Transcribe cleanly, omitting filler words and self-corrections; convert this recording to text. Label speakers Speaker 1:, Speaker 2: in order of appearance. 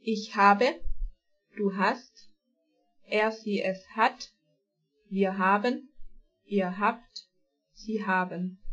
Speaker 1: Ich habe, du hast, er sie es hat, wir haben, ihr habt, sie haben.